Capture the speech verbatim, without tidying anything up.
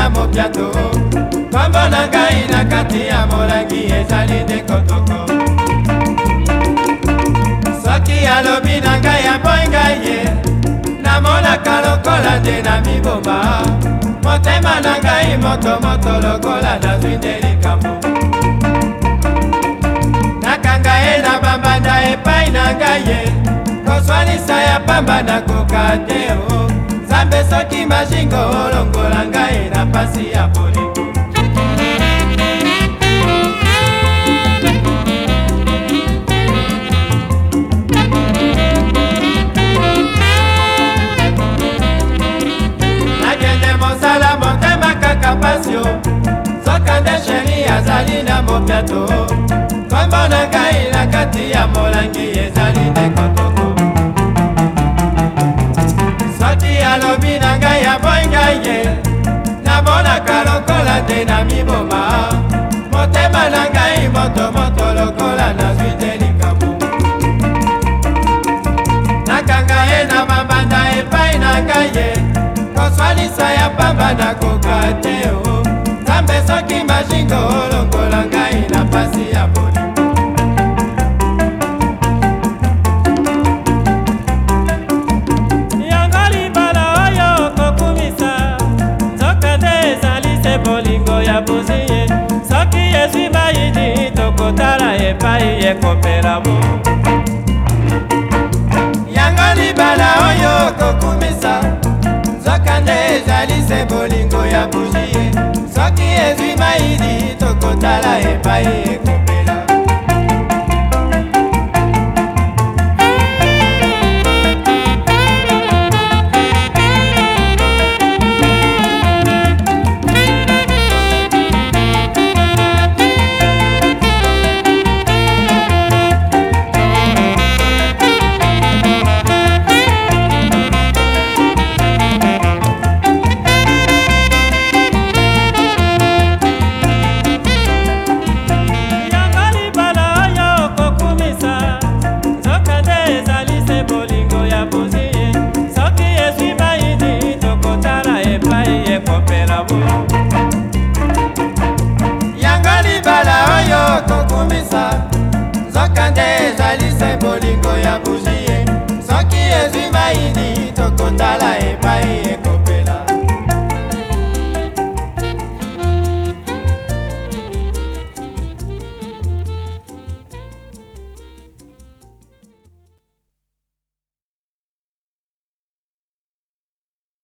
na mopiato kombo na ngai na kati ya molangi ezali nde kotoko soki alobi na ngai aboyi ngai ye namonaka lokola nde na miboma motema na ngai motomoto lokola nazwi nde likambo nakanga ye na bambanda epai na ngai ye koswanisa ya pamba nakoka te o Nzambe soki majingo olongola ngai na pasi ya bolingo nakende mosala motema kaka pasio sokande sheri azali na mopiato kombo na ngai na kati ya molangi ezali nde kotoko soki alobi na ngai aboyi ngai ye namonaka lokola nde na miboma motema na ngai motomoto lokola nazwi nde likambo nakanga ye na mabanda epai na ngai ye koswanisa ya pamba nakoka te o Nzambe soki majingo olongola ngai na pasi ya bolingo bolingo ya buziye soki ezwi mayidi tokotala epai ekopela mo yango libala oyo kokumisa nzoka nde ezali se bolingo ya buziye soki ezwi mayidi tokotala epai ekopela yango libala oyo kokumisa nzoka nde ezali se bolingo ya buziye soki ezwi mayini tokotala epai